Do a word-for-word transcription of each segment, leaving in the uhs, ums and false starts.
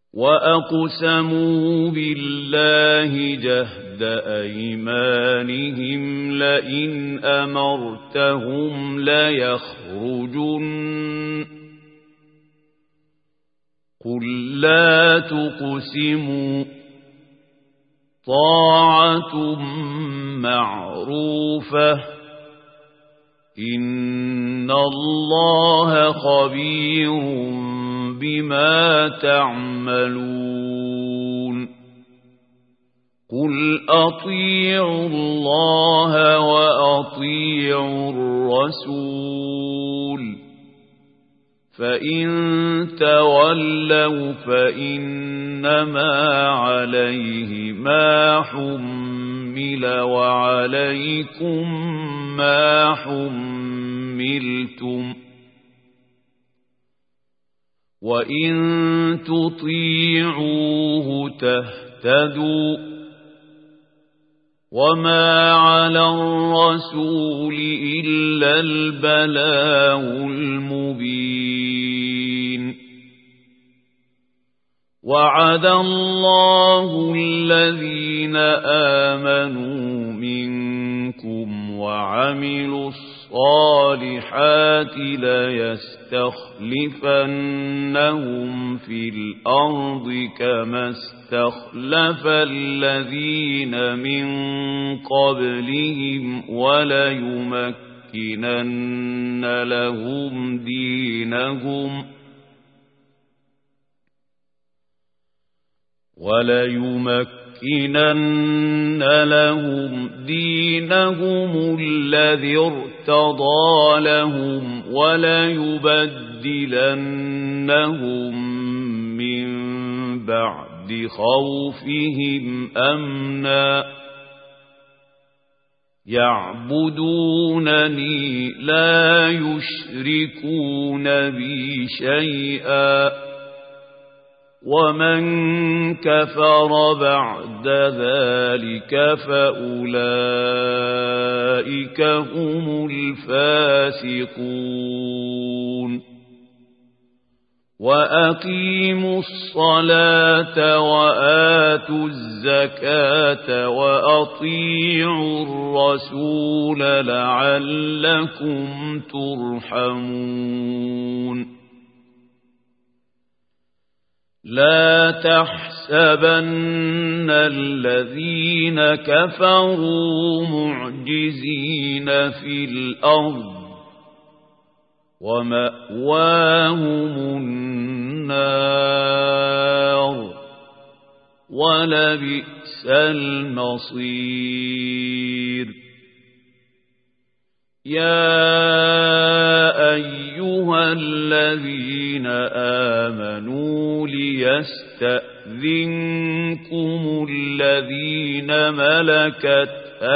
وأقسموا بالله جهد أيمانهم لئن أمرتهم ليخرجن قل لا تقسموا طاعة معروفة إن الله خبير بما تعملون قل أطيعوا الله وأطيعوا الرسول فإن تولوا فإنما عليه ما حمل وعليكم ما حملتم وإن تطيعوه تهتدوا وما على الرسول إلا البلاغ المبين وعد الله الذين آمنوا منكم وعملوا الصالحات ليستخلفنهم في الأرض كما استخلف الذين من قبلهم وليمكنن لهم دينهم وليمكنن لهم دينهم الذي ارتضى لهم وليبدلنهم من بعد خوفهم أمنا يعبدونني لا يشركون بي شيئا ومن كفر بعد ذلك فأولئك هم الفاسقون وأقيموا الصلاة وآتوا الزكاة وأطيعوا الرسول لعلكم ترحمون لا تحسبن الذين كفروا معجزين في الأرض ومأواهم النار ولبئس المصير يا أيها الذين آمنوا ليستأذنكم الذين ملكت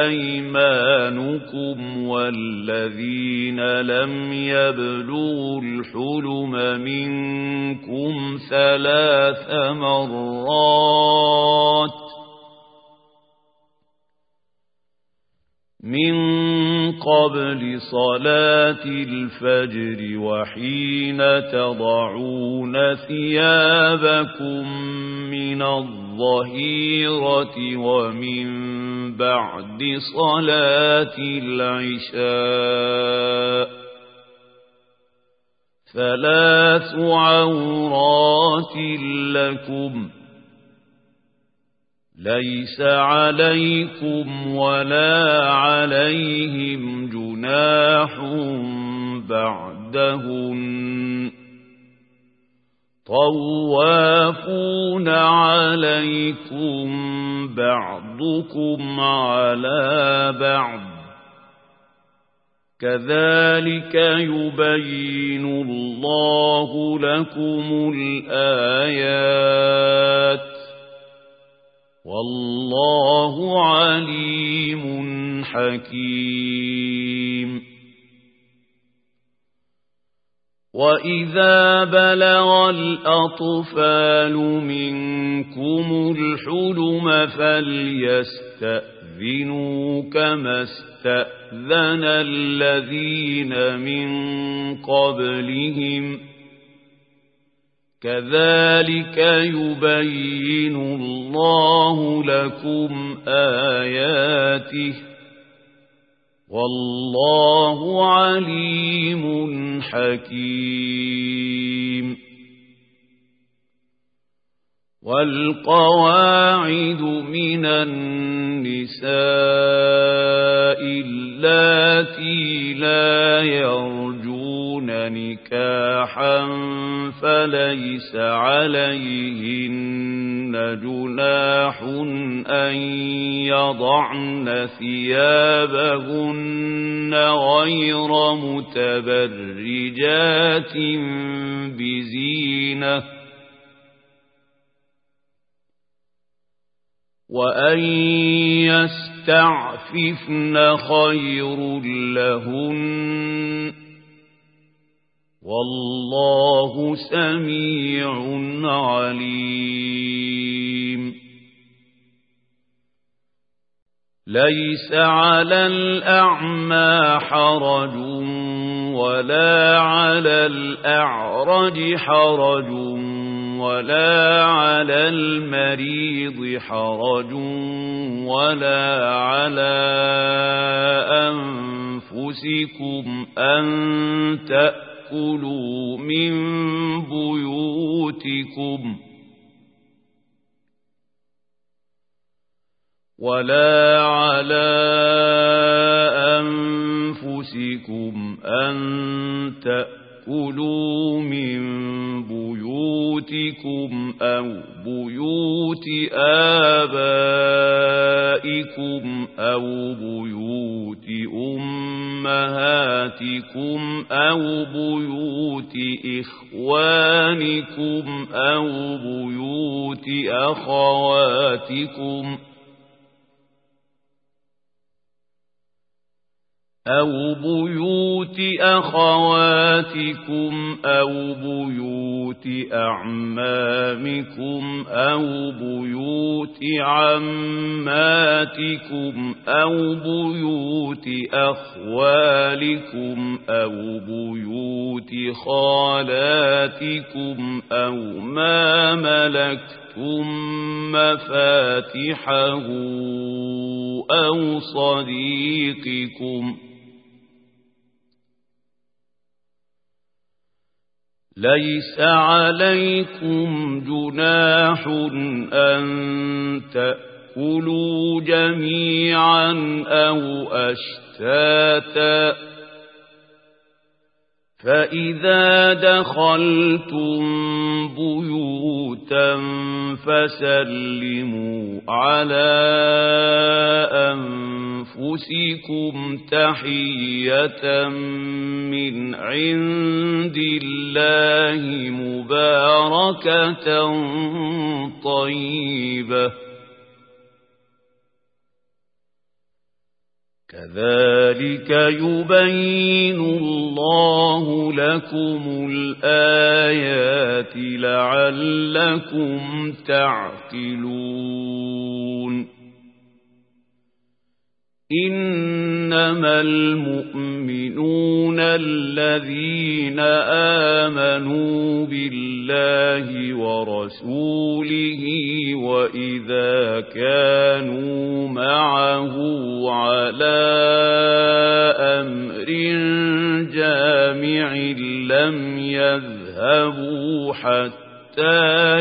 أيمانكم والذين لم يبلغوا الحلم منكم ثلاث مرات من قبل صلاة الفجر وحين تضعون ثيابكم من الظهيرة ومن بعد صلاة العشاء ثلاث عورات لكم ليس عليكم ولا عليهم جناح بعدهن طوافون عليكم بعضكم على بعض كذلك يبين الله لكم الآيات والله عليم حكيم وإذا بلغ الأطفال منكم الحلم فليستأذنوا كما استأذن الذين من قبلهم كذلك يبين الله لكم آياته والله عليم حكيم والقواعد من النساء اللاتي لا يرجون نكاحا فليس عليهن جناح أن يضعن ثيابهن غير متبرجات بزينة وأن يستعففن خير لهن والله سميع عليم ليس على الأعمى حرج ولا على الأعرج حرج ولا على المريض حرج ولا على أنفسكم أن تأكلوا من بيوتكم ولا على أنفسكم أن تأكلوا من بيوتكم أو بيوت آبائكم أو بيوت أمهاتكم أو بيوت إخوانكم أو بيوت أخواتكم أو بيوت أخواتكم أو بيوت أعمامكم أو بيوت عماتكم أو بيوت أخوالكم أو بيوت خالاتكم أو ما ملكتم مفاتحه أو صديقكم ليس عليكم جناح أن تأكلوا جميعا أو أشتاتا فإذا دخلتم بيوتا فسلموا على أنفسكم تحية من عند الله مباركة طيبة كذلك يبين الله لكم الآيات لعلكم تعقلون إنما المؤمنون الذين آمنوا بالله ورسوله وإذا كانوا معه على أمر جامع لم يذهبوا حتى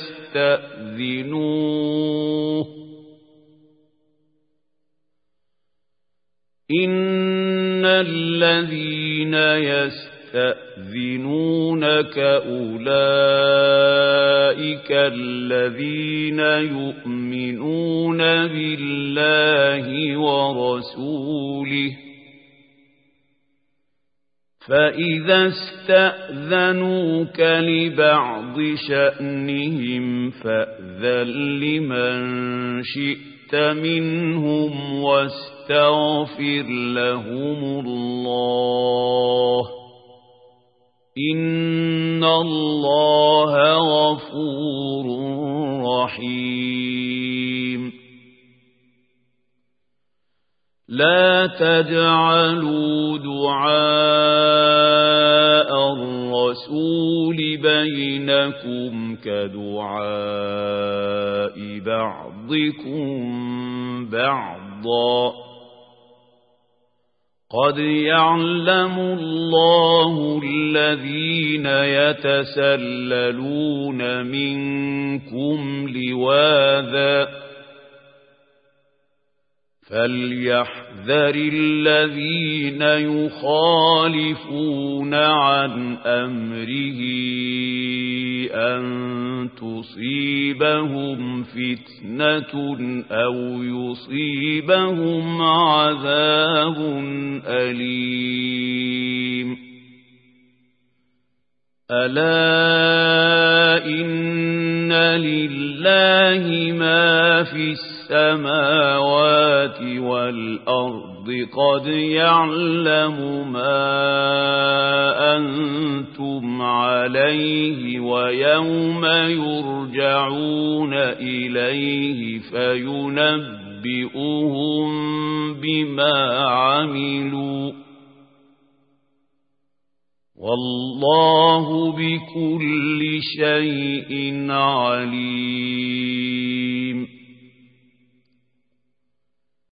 يستأذنوه إن الذين يستأذنونك أولئك الذين يؤمنون بالله ورسوله فإذا استأذنوك لبعض شأنهم فأذن لمن شئت منهم واستغفر لهم الله إن الله غفور رحيم لا تجعلوا دعاء الرسول الرسول بينكم كدعاء بعضكم بعضا قد يعلم الله الذين يتسللون منكم لواذا فليحذر الذين يخالفون عن أمره أن تصيبهم فتنة أو يصيبهم عذاب أليم ألا إن لله ما في السماوات والأرض قد يعلم ما أنتم عليه ويوم يرجعون إليه فينبئهم بما عملوا والله بكل شيء عليم